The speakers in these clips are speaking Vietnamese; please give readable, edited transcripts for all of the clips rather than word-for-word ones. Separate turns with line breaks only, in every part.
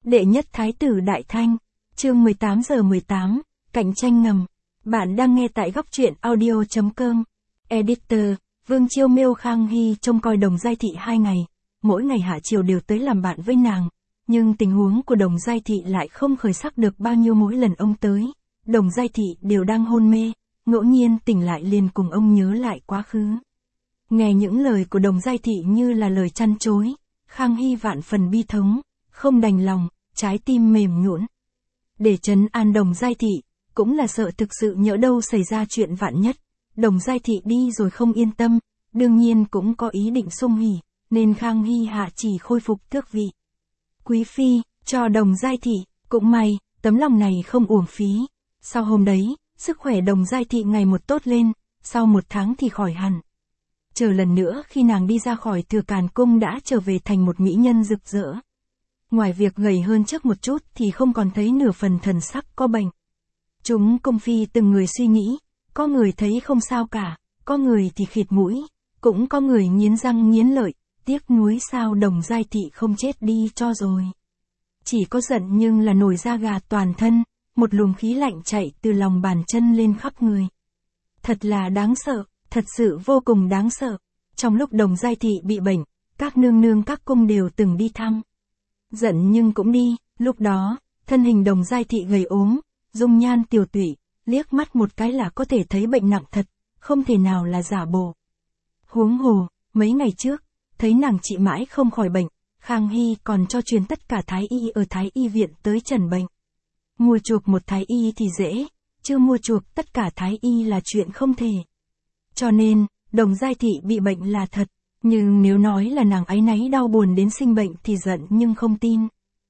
Đệ nhất Thái tử Đại Thanh, chương 18:18, cạnh tranh ngầm. Bạn đang nghe tại góc truyện audio.com. Editor, Vương Chiêu Miêu Khang Hy trông coi Đồng Giai Thị 2 ngày. Mỗi ngày Hạ Triều đều tới làm bạn với nàng. Nhưng tình huống của Đồng Giai Thị lại không khởi sắc được bao nhiêu mỗi lần ông tới. Đồng Giai Thị đều đang hôn mê, ngẫu nhiên tỉnh lại liền cùng ông nhớ lại quá khứ. Nghe những lời của Đồng Giai Thị như là lời chăn chối, Khang Hy vạn phần bi thống, không đành lòng, trái tim mềm nhũn. Để trấn an Đồng Giai Thị, cũng là sợ thực sự nhỡ đâu xảy ra chuyện vạn nhất. Đồng Giai Thị đi rồi không yên tâm, đương nhiên cũng có ý định xung hỉ, nên Khang Hy hạ chỉ khôi phục tước vị quý phi cho Đồng Giai Thị. Cũng may, tấm lòng này không uổng phí. Sau hôm đấy, sức khỏe Đồng Giai Thị ngày một tốt lên, sau 1 tháng thì khỏi hẳn. Chờ lần nữa khi nàng đi ra khỏi Thừa Càn Cung đã trở về thành một mỹ nhân rực rỡ. Ngoài việc gầy hơn trước một chút thì không còn thấy nửa phần thần sắc có bệnh. Chúng cung phi từng người suy nghĩ, có người thấy không sao cả, có người thì khịt mũi, cũng có người nghiến răng nghiến lợi, tiếc nuối sao Đồng Giai Thị không chết đi cho rồi. Chỉ có giận nhưng là nổi da gà toàn thân, một luồng khí lạnh chạy từ lòng bàn chân lên khắp người. Thật là đáng sợ, thật sự vô cùng đáng sợ. Trong lúc Đồng Giai Thị bị bệnh, các nương nương các cung đều từng đi thăm. Giận nhưng cũng đi, lúc đó, thân hình Đồng Giai Thị gầy ốm, dung nhan tiều tụy, liếc mắt một cái là có thể thấy bệnh nặng thật, không thể nào là giả bộ. Huống hồ, mấy ngày trước, thấy nàng trị mãi không khỏi bệnh, Khang Hy còn cho truyền tất cả thái y ở thái y viện tới trần bệnh. Mua chuộc một thái y thì dễ, chứ mua chuộc tất cả thái y là chuyện không thể. Cho nên, Đồng Giai Thị bị bệnh là thật, nhưng nếu nói là nàng áy náy đau buồn đến sinh bệnh thì giận nhưng không tin.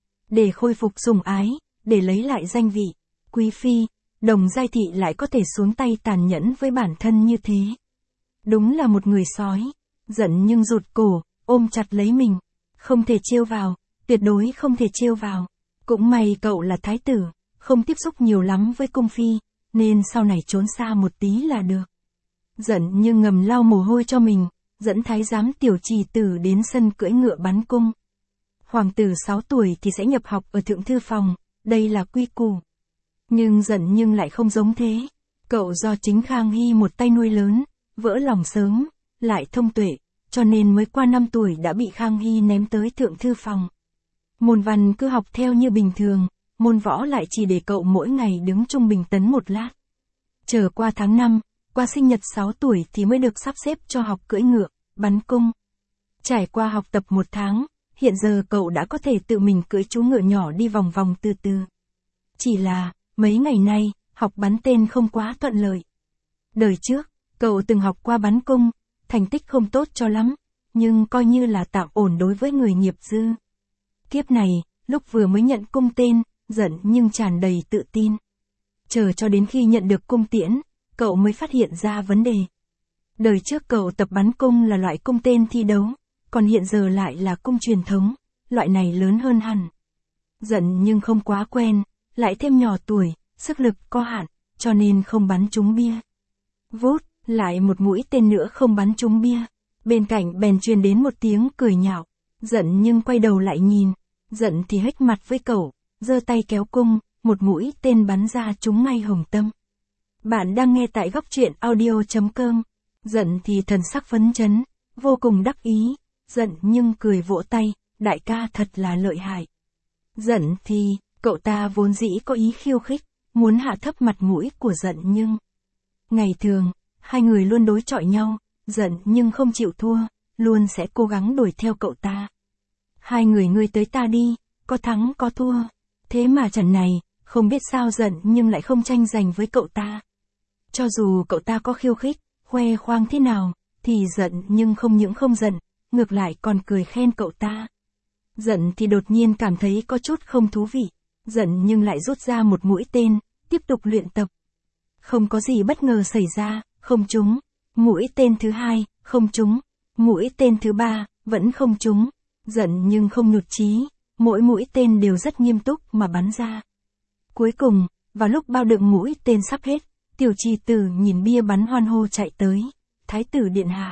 Để khôi phục sủng ái, để lấy lại danh vị quý phi, Đồng Giai Thị lại có thể xuống tay tàn nhẫn với bản thân như thế. Đúng là một người sói. Giận nhưng rụt cổ, ôm chặt lấy mình. Không thể trêu vào, tuyệt đối không thể trêu vào. Cũng may cậu là thái tử, không tiếp xúc nhiều lắm với cung phi, nên sau này trốn xa một tí là được. Giận nhưng ngầm lau mồ hôi cho mình, dẫn thái giám Tiểu Trì Tử đến sân cưỡi ngựa bắn cung. Hoàng tử 6 tuổi thì sẽ nhập học ở thượng thư phòng, đây là quy củ. Nhưng giận nhưng lại không giống thế. Cậu do chính Khang Hy một tay nuôi lớn, vỡ lòng sớm, lại thông tuệ, cho nên mới qua 5 tuổi đã bị Khang Hy ném tới thượng thư phòng. Môn văn cứ học theo như bình thường, môn võ lại chỉ để cậu mỗi ngày đứng trung bình tấn 1 lát. Chờ qua tháng 5, qua sinh nhật 6 tuổi thì mới được sắp xếp cho học cưỡi ngựa, bắn cung. Trải qua học tập 1 tháng, hiện giờ cậu đã có thể tự mình cưỡi chú ngựa nhỏ đi vòng vòng từ từ. Chỉ là, mấy ngày nay, học bắn tên không quá thuận lợi. Đời trước, cậu từng học qua bắn cung, thành tích không tốt cho lắm, nhưng coi như là tạm ổn đối với người nghiệp dư. Kiếp này, lúc vừa mới nhận cung tên, giận nhưng tràn đầy tự tin. Chờ cho đến khi nhận được cung tiễn, cậu mới phát hiện ra vấn đề. Đời trước cậu tập bắn cung là loại cung tên thi đấu, còn hiện giờ lại là cung truyền thống, loại này lớn hơn hẳn. Giận nhưng không quá quen, lại thêm nhỏ tuổi, sức lực có hạn, cho nên không bắn trúng bia. Vút, lại một mũi tên nữa không bắn trúng bia. Bên cạnh bèn truyền đến một tiếng cười nhạo. Giận nhưng quay đầu lại nhìn. Giận thì hếch mặt với cậu, giơ tay kéo cung, một mũi tên bắn ra trúng ngay hồng tâm. Bạn đang nghe tại góc truyện audio.com. Giận thì thần sắc phấn chấn, vô cùng đắc ý. Giận nhưng cười vỗ tay, đại ca thật là lợi hại. Giận thì, cậu ta vốn dĩ có ý khiêu khích, muốn hạ thấp mặt mũi của giận nhưng. Ngày thường, hai người luôn đối chọi nhau, giận nhưng không chịu thua, luôn sẽ cố gắng đuổi theo cậu ta. Hai người ngươi tới ta đi, có thắng có thua. Thế mà trận này, không biết sao giận nhưng lại không tranh giành với cậu ta. Cho dù cậu ta có khiêu khích, khoe khoang thế nào, thì giận nhưng không những không giận, ngược lại còn cười khen cậu ta. Giận thì đột nhiên cảm thấy có chút không thú vị, giận nhưng lại rút ra một mũi tên, tiếp tục luyện tập. Không có gì bất ngờ xảy ra, không trúng. Mũi tên thứ 2, không trúng. Mũi tên thứ 3, vẫn không trúng. Giận nhưng không nhụt chí, mỗi mũi tên đều rất nghiêm túc mà bắn ra. Cuối cùng, vào lúc bao đựng mũi tên sắp hết, Tiểu Trì Tử nhìn bia bắn hoan hô chạy tới. Thái tử điện hạ.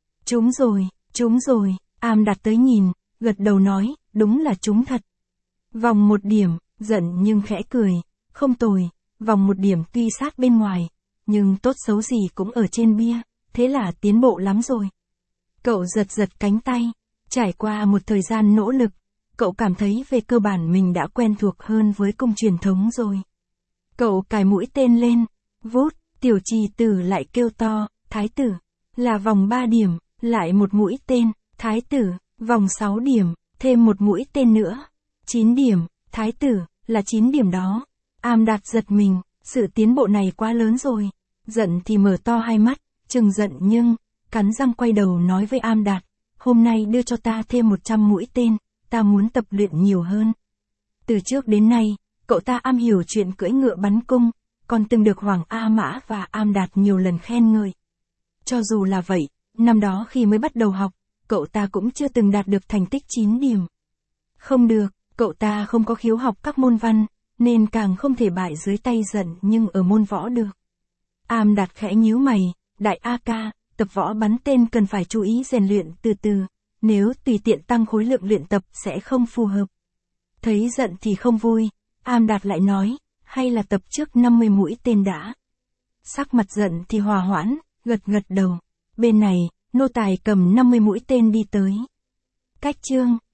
Trúng rồi, am đạt tới nhìn, gật đầu nói, đúng là trúng thật. Vòng 1 điểm, giận nhưng khẽ cười, không tồi, vòng 1 điểm tuy sát bên ngoài, nhưng tốt xấu gì cũng ở trên bia, thế là tiến bộ lắm rồi. Cậu giật giật cánh tay, trải qua một thời gian nỗ lực, cậu cảm thấy về cơ bản mình đã quen thuộc hơn với cung truyền thống rồi. Cậu cài mũi tên lên, vút, tiểu trì tử lại kêu to, thái tử, là vòng 3 điểm, lại một mũi tên, thái tử, vòng 6 điểm, thêm một mũi tên nữa, 9 điểm, thái tử, là 9 điểm đó. Am Đạt giật mình, sự tiến bộ này quá lớn rồi. Giận thì mở to hai mắt, chừng giận nhưng, cắn răng quay đầu nói với Am Đạt, hôm nay đưa cho ta thêm 100 mũi tên, ta muốn tập luyện nhiều hơn. Từ trước đến nay, cậu ta am hiểu chuyện cưỡi ngựa bắn cung, còn từng được Hoàng A Mã và Am Đạt nhiều lần khen ngợi. Cho dù là vậy, năm đó khi mới bắt đầu học, cậu ta cũng chưa từng đạt được thành tích 9 điểm. Không được, cậu ta không có khiếu học các môn văn, nên càng không thể bại dưới tay giận nhưng ở môn võ được. Am Đạt khẽ nhíu mày, đại A ca, tập võ bắn tên cần phải chú ý rèn luyện từ từ, nếu tùy tiện tăng khối lượng luyện tập sẽ không phù hợp. Thấy giận thì không vui, Am Đạt lại nói, hay là tập trước 50 mũi tên đã. Sắc mặt giận thì hòa hoãn, gật gật đầu. Bên này, nô tài cầm 50 mũi tên đi tới. Cách chương